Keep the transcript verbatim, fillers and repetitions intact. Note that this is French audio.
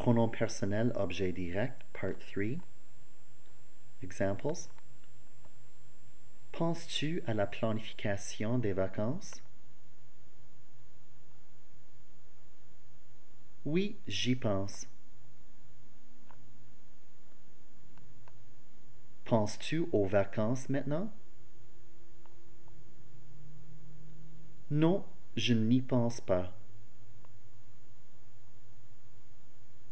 Pronom personnel, objet direct, part three. Examples. Penses-tu à la planification des vacances? Oui, j'y pense. Penses-tu aux vacances maintenant? Non, je n'y pense pas.